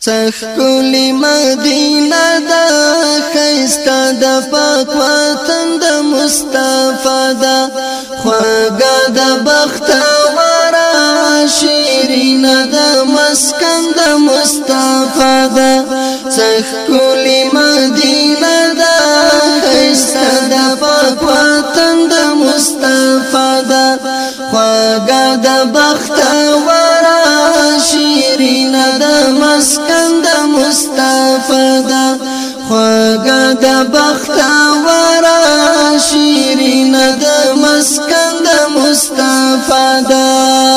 څخکلی مدینه دا خیستا د پاک وطن د مصطفی دا خواږه د بختوره شیرین د مسکن د مصطفی دا څخکلی مدینه دا خیستا د پاک وطن د مصطفی دا خواږه د بختوره شیرین د مسکن د مصطفی دا خواږه د بختوره شیرین د مسکن د مصطفی دا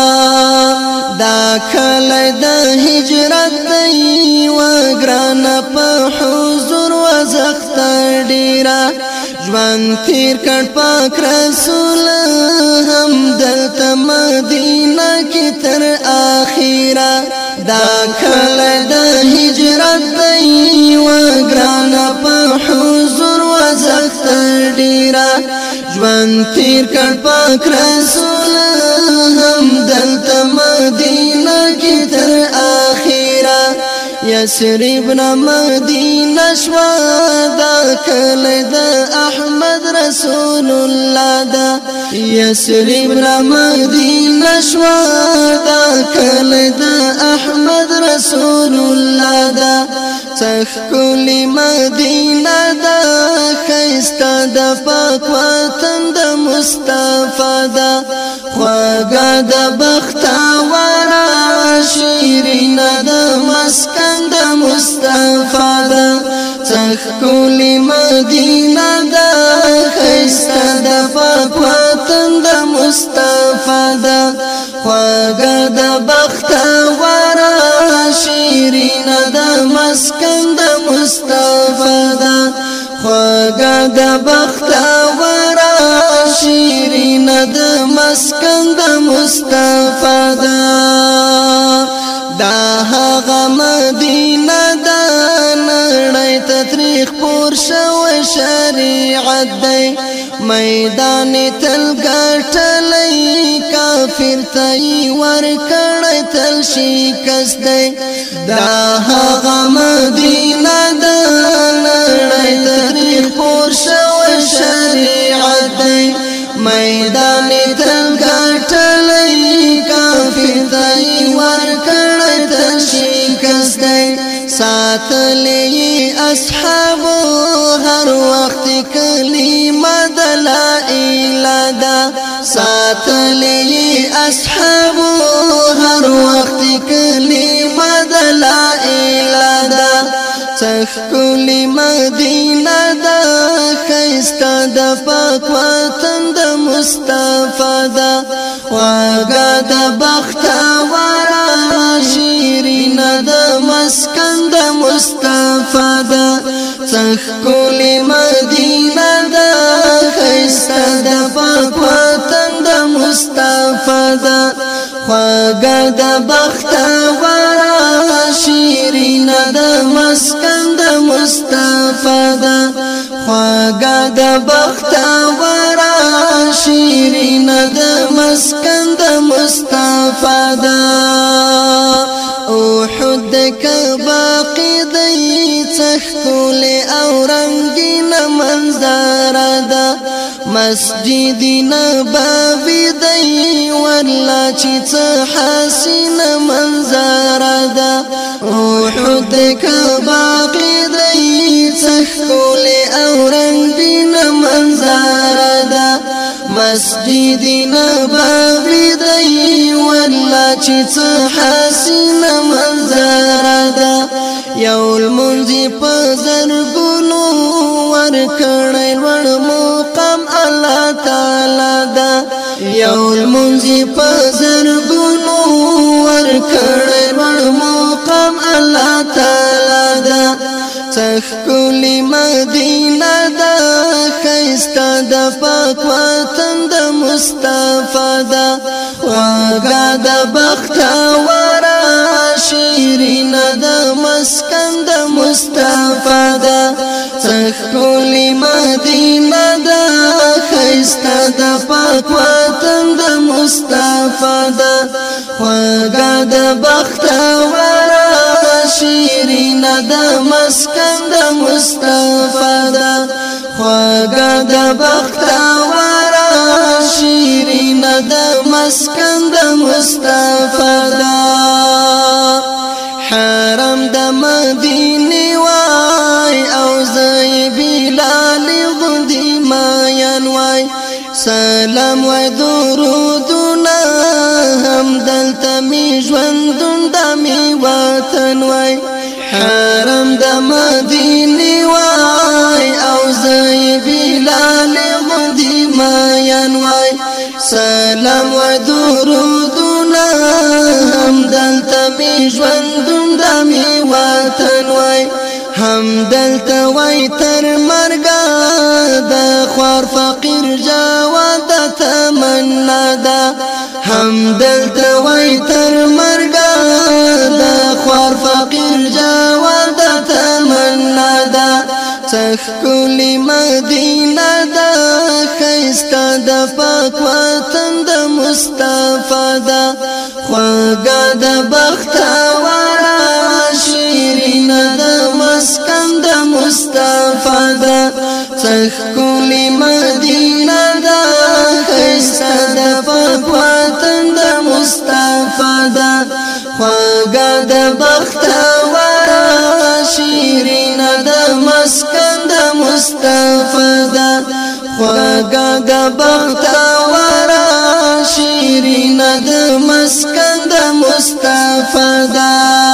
دا کله د هجرت دی و ګران په حضور و زخت ډیرا ژوند تیر کړ پاک رسول هم دلته مدینه کې تر اخیره دا کله د هجرت دی و ګران په حضور و زخت ډیرا ژوند تیر کړ پاک رسول هم دلته مدینه کې تر اخیره یسرب نا مدینه شوا دا کله د احمد رسول الله دا یسرب نا مدینه شوا دا کله د احمد رسول الله دا څخکلی مدینه دا خیستا د پاک وطن د مصطفی دا خواږه د بختوره شیرین د مسکن د مصطفی دا څخکلی مدینه دا خیستا د پاک وطن د مصطفی دا خواږه د بختوره شیرین د مسکن د مصطفی دا خواږه د بختوره شیرین د مسکن د مصطفی دا دا هغه مدینه دا نړۍ ته تاریخ پور شوی شریعت دی میدان تل ګټلی کافر ته یې ورکړی تل شکست دی دا هغه مدینه دا نړۍ ته تاریخ پور شوی شریعت دی میدان تل ګټلی کافر ته یې ورکړی تل شکست دی ساتلی اصحابو هر وخت کلمه د لا اله دا ساتلی اصحابو هر وخت کلمه د لا اله دا څخکلی مدینه دا خیستا د پاک وطن د مصطفی دا خواږه د بختوره شیرین د مسکن د مصطفی دا څخکلی مدینه دا خیستا د پاک وطن د مصطفی دا خواږه د بختوره شیرین د مسکن د مصطفی دا خواږه د بختوره شیرین د مسکن د مصطفی دا احد که باقی دی څخکلی او رنگین منظر دا مسجد نبوی دی ورلا چې څه حسین منظر دا احد که باقی دی څخکلی او رنگین منظر دا مسجد نبوی دی ورلا چې څه حسین منظر دا یو لمونځ په زرګونو ورکړی لوړ مقام الله تعالی دا یو لمونځ په زرګونو ورکړی لوړ مقام الله تعالی دا څخکلی مدینه دا خیستا د پاک وطن د مصطفی دا خواږه د بختوره شیرین د مسکن د مصطفی دا څخکلی مدینه دا خیستا د پاک وطن د مصطفی دا خواږه د بختوره شیرین د مسکن د مصطفی دا خواږه د بختور شیرین د مسکن د مصطفی دا حرم د مدینه وای او زئی بلال غدی ماین وای سلام و درودنا هم دلته می ژوندون د می وطن وای حرم د مدینه وای او زئی بلال غدی ماین وای سلام و درودنا هم دلته می ژوندون د می وطن وای هم دلته وای تر مرګه د خوار فقیر جواد تمنا ده هم دلته وای تر مرګه د خوار فقیر جواد تمنا ده څخکلی مدینه ده خیسته د پاک وطن د مصطفی ده خواږه د بختور شیرین د مسکن د مصطفی ده څخکلی مدینه ده خیسته د پاک وطن د مصطفی ده خواږه د بختور شیرین د مسکن د مصطفی ده خواږه د بختور شیرین د مسکن د مصطفی ده